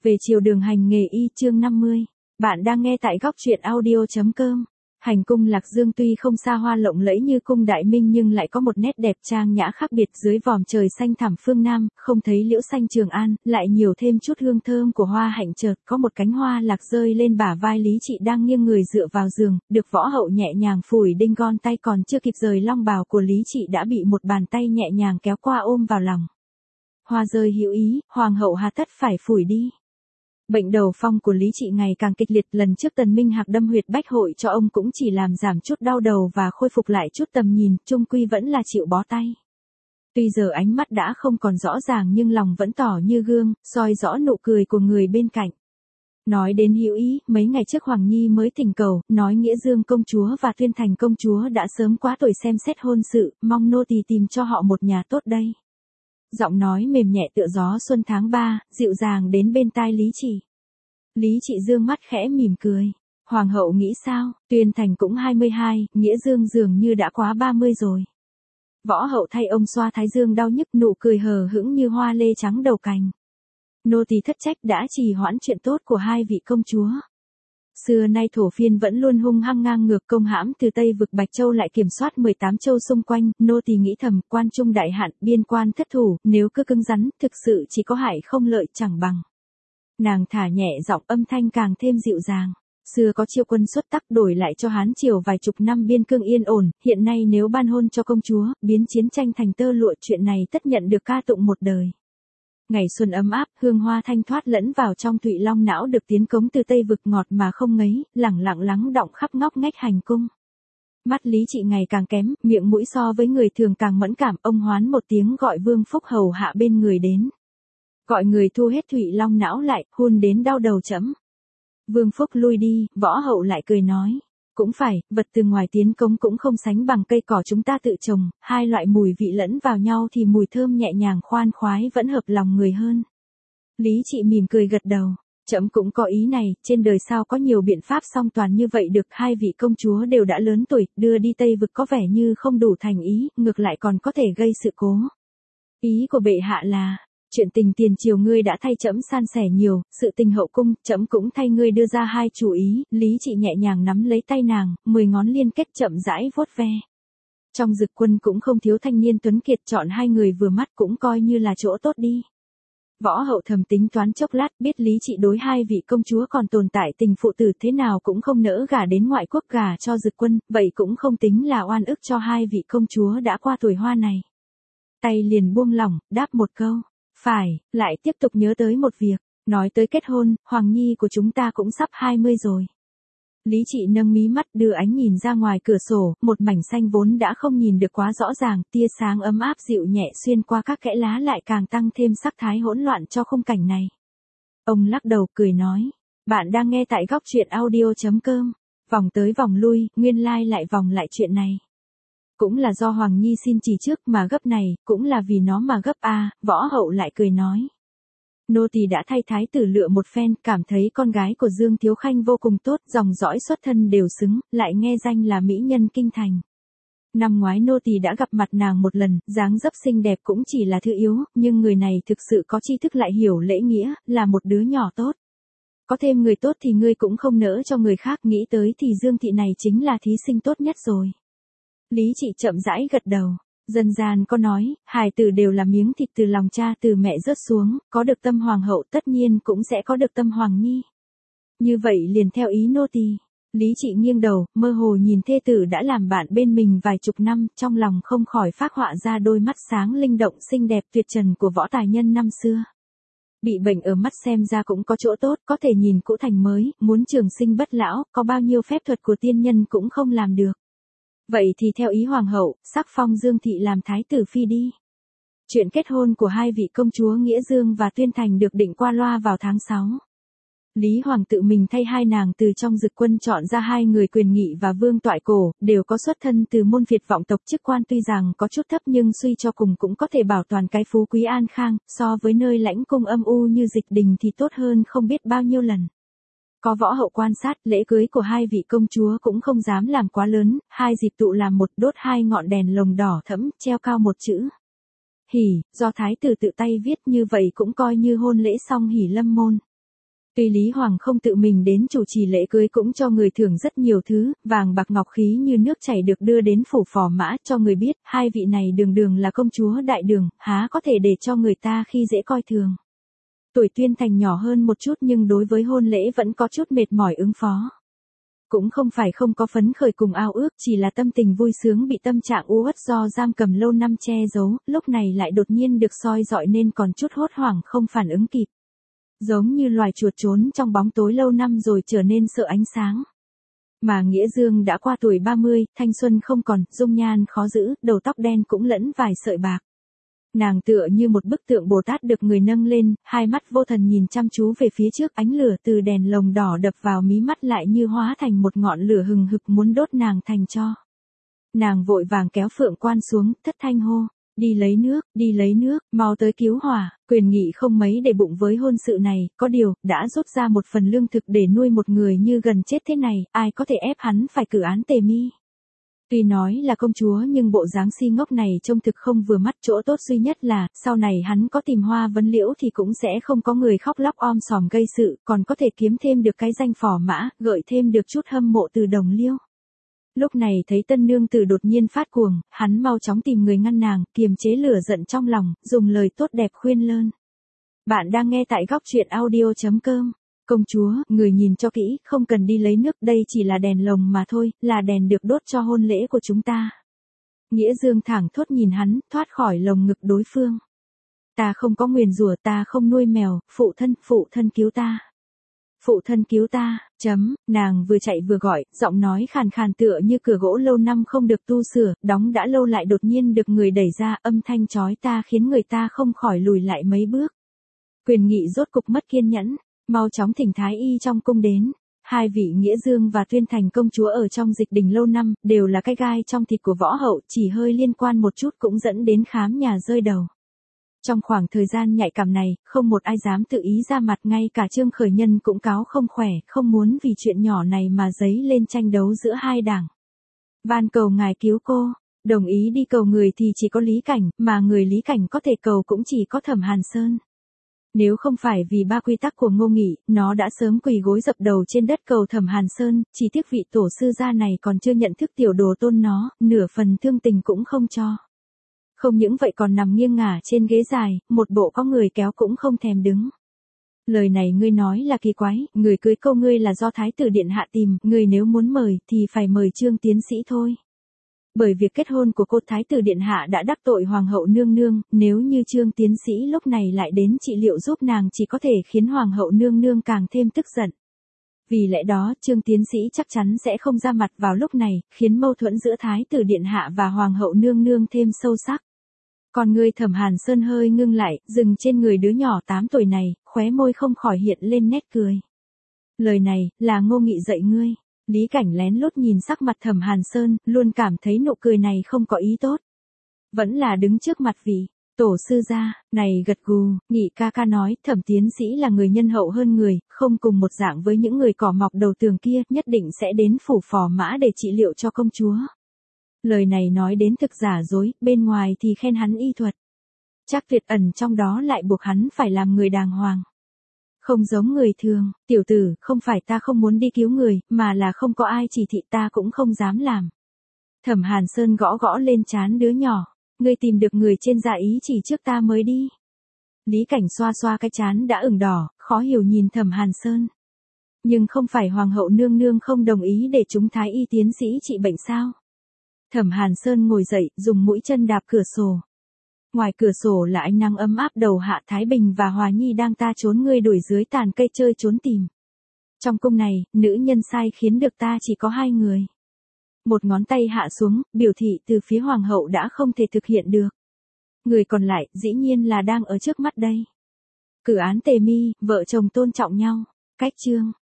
Về chiều đường hành nghề y chương 50. Bạn đang nghe tại góc truyện audio.com. Hành cung Lạc Dương tuy không xa hoa lộng lẫy như cung Đại Minh nhưng lại có một nét đẹp trang nhã khác biệt. Dưới vòm trời xanh thẳm phương Nam, không thấy liễu xanh Trường An, lại nhiều thêm chút hương thơm của hoa hạnh. Chợt có một cánh hoa lạc rơi lên bả vai Lý Trị đang nghiêng người dựa vào giường, được võ hậu nhẹ nhàng phủi đinh gон tay, còn chưa kịp rời long bào của Lý Trị đã bị một bàn tay nhẹ nhàng kéo qua ôm vào lòng. Hoa rơi hữu ý, hoàng hậu hà tất phải phủi đi. Bệnh đầu phong của Lý Trị ngày càng kịch liệt, lần trước Tần Minh Hạc đâm huyệt bách hội cho ông cũng chỉ làm giảm chút đau đầu và khôi phục lại chút tầm nhìn, chung quy vẫn là chịu bó tay. Tuy giờ ánh mắt đã không còn rõ ràng nhưng lòng vẫn tỏ như gương, soi rõ nụ cười của người bên cạnh. Nói đến hữu ý, mấy ngày trước Hoàng Nhi mới thỉnh cầu, nói Nghĩa Dương công chúa và Tuyên Thành công chúa đã sớm quá tuổi xem xét hôn sự, mong nô tỳ tìm cho họ một nhà tốt đây. Giọng nói mềm nhẹ tựa gió xuân tháng 3, dịu dàng đến bên tai Lý Trị. Lý Trị dương mắt khẽ mỉm cười. Hoàng hậu nghĩ sao? Tuyên Thành cũng 22, Nghĩa Dương dường như đã quá 30 rồi. Võ hậu thay ông xoa thái dương đau nhức, nụ cười hờ hững như hoa lê trắng đầu cành. Nô tỳ thất trách đã trì hoãn chuyện tốt của hai vị công chúa. Xưa nay thổ phiên vẫn luôn hung hăng ngang ngược, công hãm từ Tây vực Bạch Châu lại kiểm soát 18 châu xung quanh, nô tỳ nghĩ thầm, quan trung đại hạn, biên quan thất thủ, nếu cứ cứng rắn, thực sự chỉ có hại không lợi, chẳng bằng. Nàng thả nhẹ giọng, âm thanh càng thêm dịu dàng. Xưa có chiêu quân xuất tắc đổi lại cho Hán Triều vài chục năm biên cương yên ổn, hiện nay nếu ban hôn cho công chúa, biến chiến tranh thành tơ lụa, chuyện này tất nhận được ca tụng một đời. Ngày xuân ấm áp, hương hoa thanh thoát lẫn vào trong Thụy Long não được tiến cống từ Tây vực, ngọt mà không ngấy, lẳng lặng lắng đọng khắp ngóc ngách hành cung. Mắt Lý Trị ngày càng kém, miệng mũi so với người thường càng mẫn cảm, ông hoán một tiếng gọi Vương Phúc hầu hạ bên người đến. Gọi người thu hết Thụy Long não lại, hun đến đau đầu chẫm. Vương Phúc lui đi, võ hậu lại cười nói. Cũng phải, vật từ ngoài tiến cống cũng không sánh bằng cây cỏ chúng ta tự trồng, hai loại mùi vị lẫn vào nhau thì mùi thơm nhẹ nhàng khoan khoái vẫn hợp lòng người hơn. Lý Trị mỉm cười gật đầu, trẫm cũng có ý này, trên đời sao có nhiều biện pháp song toàn như vậy được, hai vị công chúa đều đã lớn tuổi, đưa đi Tây vực có vẻ như không đủ thành ý, ngược lại còn có thể gây sự cố. Ý của bệ hạ là, chuyện tình tiền triều ngươi đã thay trẫm san sẻ nhiều, sự tình hậu cung, trẫm cũng thay ngươi đưa ra hai chủ ý. Lý Trị nhẹ nhàng nắm lấy tay nàng, 10 ngón liên kết chậm rãi vuốt ve. Trong dực quân cũng không thiếu thanh niên tuấn kiệt, chọn hai người vừa mắt cũng coi như là chỗ tốt đi. Võ hậu thầm tính toán chốc lát, biết Lý Trị đối hai vị công chúa còn tồn tại tình phụ tử, thế nào cũng không nỡ gả đến ngoại quốc, gả cho dực quân, vậy cũng không tính là oan ức cho hai vị công chúa đã qua tuổi hoa này. Tay liền buông lỏng, đáp một câu. Phải, lại tiếp tục nhớ tới một việc, nói tới kết hôn, Hoàng Nhi của chúng ta cũng sắp 20 rồi. Lý Trị nâng mí mắt đưa ánh nhìn ra ngoài cửa sổ, một mảnh xanh vốn đã không nhìn được quá rõ ràng, tia sáng ấm áp dịu nhẹ xuyên qua các kẽ lá lại càng tăng thêm sắc thái hỗn loạn cho khung cảnh này. Ông lắc đầu cười nói, bạn đang nghe tại góc truyện audio.com, vòng tới vòng lui, nguyên lai lại vòng lại chuyện này. Cũng là do Hoàng Nhi xin chỉ trước mà gấp này, cũng là vì nó mà gấp a. Võ hậu lại cười nói. Nô tỳ đã thay thái tử lựa một phen, cảm thấy con gái của Dương Thiếu Khanh vô cùng tốt, dòng dõi xuất thân đều xứng, lại nghe danh là mỹ nhân kinh thành. Năm ngoái nô tỳ đã gặp mặt nàng một lần, dáng dấp xinh đẹp cũng chỉ là thứ yếu, nhưng người này thực sự có tri thức lại hiểu lễ nghĩa, là một đứa nhỏ tốt. Có thêm người tốt thì ngươi cũng không nỡ cho người khác, nghĩ tới thì Dương thị này chính là thí sinh tốt nhất rồi. Lý Trị chậm rãi gật đầu. Dân gian có nói, hài tử đều là miếng thịt từ lòng cha từ mẹ rớt xuống, có được tâm hoàng hậu tất nhiên cũng sẽ có được tâm Hoàng Nhi. Như vậy liền theo ý nô tỳ. Lý Trị nghiêng đầu, mơ hồ nhìn thê tử đã làm bạn bên mình vài chục năm, trong lòng không khỏi phác họa ra đôi mắt sáng linh động xinh đẹp tuyệt trần của võ tài nhân năm xưa. Bị bệnh ở mắt xem ra cũng có chỗ tốt, có thể nhìn cũ thành mới, muốn trường sinh bất lão, có bao nhiêu phép thuật của tiên nhân cũng không làm được. Vậy thì theo ý hoàng hậu, sắc phong Dương thị làm thái tử phi đi. Chuyện kết hôn của hai vị công chúa Nghĩa Dương và Tuyên Thành được định qua loa vào tháng 6. Lý Hoàng tự mình thay hai nàng từ trong dực quân chọn ra hai người Quyền Nghị và Vương Toại Cổ, đều có xuất thân từ môn phiệt vọng tộc, chức quan tuy rằng có chút thấp nhưng suy cho cùng cũng có thể bảo toàn cái phú quý an khang, so với nơi lãnh cung âm u như Dịch Đình thì tốt hơn không biết bao nhiêu lần. Có võ hậu quan sát, lễ cưới của hai vị công chúa cũng không dám làm quá lớn, hai dịp tụ làm một, đốt hai ngọn đèn lồng đỏ thẫm, treo cao một chữ hỉ, do thái tử tự tay viết, như vậy cũng coi như hôn lễ xong hỉ lâm môn. Tuy Lý Hoàng không tự mình đến chủ trì lễ cưới cũng cho người thưởng rất nhiều thứ, vàng bạc ngọc khí như nước chảy được đưa đến phủ Phò Mã cho người biết, hai vị này đường đường là công chúa đại đường, há có thể để cho người ta khi dễ coi thường. Tuổi Tuyên Thành nhỏ hơn một chút nhưng đối với hôn lễ vẫn có chút mệt mỏi ứng phó. Cũng không phải không có phấn khởi cùng ao ước, chỉ là tâm tình vui sướng bị tâm trạng u uất do giam cầm lâu năm che giấu, lúc này lại đột nhiên được soi dọi nên còn chút hốt hoảng không phản ứng kịp. Giống như loài chuột trốn trong bóng tối lâu năm rồi trở nên sợ ánh sáng. Mà Nghĩa Dương đã qua tuổi 30, thanh xuân không còn, dung nhan khó giữ, đầu tóc đen cũng lẫn vài sợi bạc. Nàng tựa như một bức tượng Bồ Tát được người nâng lên, hai mắt vô thần nhìn chăm chú về phía trước, ánh lửa từ đèn lồng đỏ đập vào mí mắt lại như hóa thành một ngọn lửa hừng hực muốn đốt nàng thành tro. Nàng vội vàng kéo Phượng Quan xuống, thất thanh hô, đi lấy nước, mau tới cứu hỏa. Quyền Nghị không mấy để bụng với hôn sự này, có điều, đã rút ra một phần lương thực để nuôi một người như gần chết thế này, ai có thể ép hắn phải cử án Tề Mi. Tuy nói là công chúa nhưng bộ dáng si ngốc này trông thực không vừa mắt, chỗ tốt duy nhất là, sau này hắn có tìm Hoa Vấn Liễu thì cũng sẽ không có người khóc lóc om sòm gây sự, còn có thể kiếm thêm được cái danh Phò Mã, gợi thêm được chút hâm mộ từ Đồng Liêu. Lúc này thấy tân nương tử đột nhiên phát cuồng, hắn mau chóng tìm người ngăn nàng, kiềm chế lửa giận trong lòng, dùng lời tốt đẹp khuyên lơn. Bạn đang nghe tại góc truyện audio.com. Công chúa, người nhìn cho kỹ, không cần đi lấy nước, đây chỉ là đèn lồng mà thôi, là đèn được đốt cho hôn lễ của chúng ta. Nghĩa Dương thẳng thốt nhìn hắn, thoát khỏi lồng ngực đối phương. Ta không có nguyền rủa, ta không nuôi mèo, phụ thân cứu ta. Phụ thân cứu ta, nàng vừa chạy vừa gọi, giọng nói khàn khàn tựa như cửa gỗ lâu năm không được tu sửa, đóng đã lâu lại đột nhiên được người đẩy ra, âm thanh chói ta khiến người ta không khỏi lùi lại mấy bước. Quyền Nghị rốt cục mất kiên nhẫn, mau chóng thỉnh thái y trong cung đến. Hai vị Nghĩa Dương và Tuyên Thành công chúa ở trong dịch đình lâu năm, đều là cái gai trong thịt của võ hậu, chỉ hơi liên quan một chút cũng dẫn đến khám nhà rơi đầu. Trong khoảng thời gian nhạy cảm này, không một ai dám tự ý ra mặt, ngay cả Trương Khởi Nhân cũng cáo không khỏe, không muốn vì chuyện nhỏ này mà dấy lên tranh đấu giữa hai đảng. Van cầu ngài cứu cô, đồng ý đi cầu người thì chỉ có Lý Cảnh, mà người Lý Cảnh có thể cầu cũng chỉ có Thẩm Hàn Sơn. Nếu không phải vì ba quy tắc của Ngô Nghị, nó đã sớm quỳ gối dập đầu trên đất cầu Thẩm Hàn Sơn, chỉ tiếc vị tổ sư gia này còn chưa nhận thức tiểu đồ tôn nó, nửa phần thương tình cũng không cho. Không những vậy còn nằm nghiêng ngả trên ghế dài, một bộ có người kéo cũng không thèm đứng. Lời này ngươi nói là kỳ quái, người cưới câu ngươi là do Thái tử Điện Hạ tìm, ngươi nếu muốn mời thì phải mời Trương tiến sĩ thôi. Bởi việc kết hôn của cô Thái tử Điện Hạ đã đắc tội Hoàng hậu nương nương, nếu như Trương tiến sĩ lúc này lại đến trị liệu giúp nàng chỉ có thể khiến Hoàng hậu nương nương càng thêm tức giận. Vì lẽ đó, Trương tiến sĩ chắc chắn sẽ không ra mặt vào lúc này, khiến mâu thuẫn giữa Thái tử Điện Hạ và Hoàng hậu nương nương thêm sâu sắc. Còn người Thẩm Hàn Sơn hơi ngưng lại, dừng trên người đứa nhỏ 8 tuổi này, khóe môi không khỏi hiện lên nét cười. Lời này, là Ngô Nghị dạy ngươi. Lý Cảnh lén lút nhìn sắc mặt Thẩm Hàn Sơn, luôn cảm thấy nụ cười này không có ý tốt. Vẫn là đứng trước mặt vị tổ sư gia, này gật gù, Nghị ca ca nói, Thẩm tiến sĩ là người nhân hậu hơn người, không cùng một dạng với những người cỏ mọc đầu tường kia, nhất định sẽ đến phủ Phò Mã để trị liệu cho công chúa. Lời này nói đến thực giả dối, bên ngoài thì khen hắn y thuật. Chắc tuyệt ẩn trong đó lại buộc hắn phải làm người đàng hoàng. Không giống người thường, tiểu tử, không phải ta không muốn đi cứu người, mà là không có ai chỉ thị ta cũng không dám làm. Thẩm Hàn Sơn gõ gõ lên trán đứa nhỏ, ngươi tìm được người trên dạ ý chỉ trước ta mới đi. Lý Cảnh xoa xoa cái trán đã ửng đỏ, khó hiểu nhìn Thẩm Hàn Sơn. Nhưng không phải Hoàng hậu nương nương không đồng ý để chúng thái y tiến sĩ trị bệnh sao? Thẩm Hàn Sơn ngồi dậy, dùng mũi chân đạp cửa sổ. Ngoài cửa sổ là ánh nắng ấm áp, đầu hạ Thái Bình và Hòa Nhi đang ta trốn ngươi đuổi dưới tàn cây chơi trốn tìm. Trong cung này, nữ nhân sai khiến được ta chỉ có 2 người. Một ngón tay hạ xuống, biểu thị từ phía Hoàng hậu đã không thể thực hiện được. Người còn lại, dĩ nhiên là đang ở trước mắt đây. Cử án Tề Mi, vợ chồng tôn trọng nhau. Cách chương.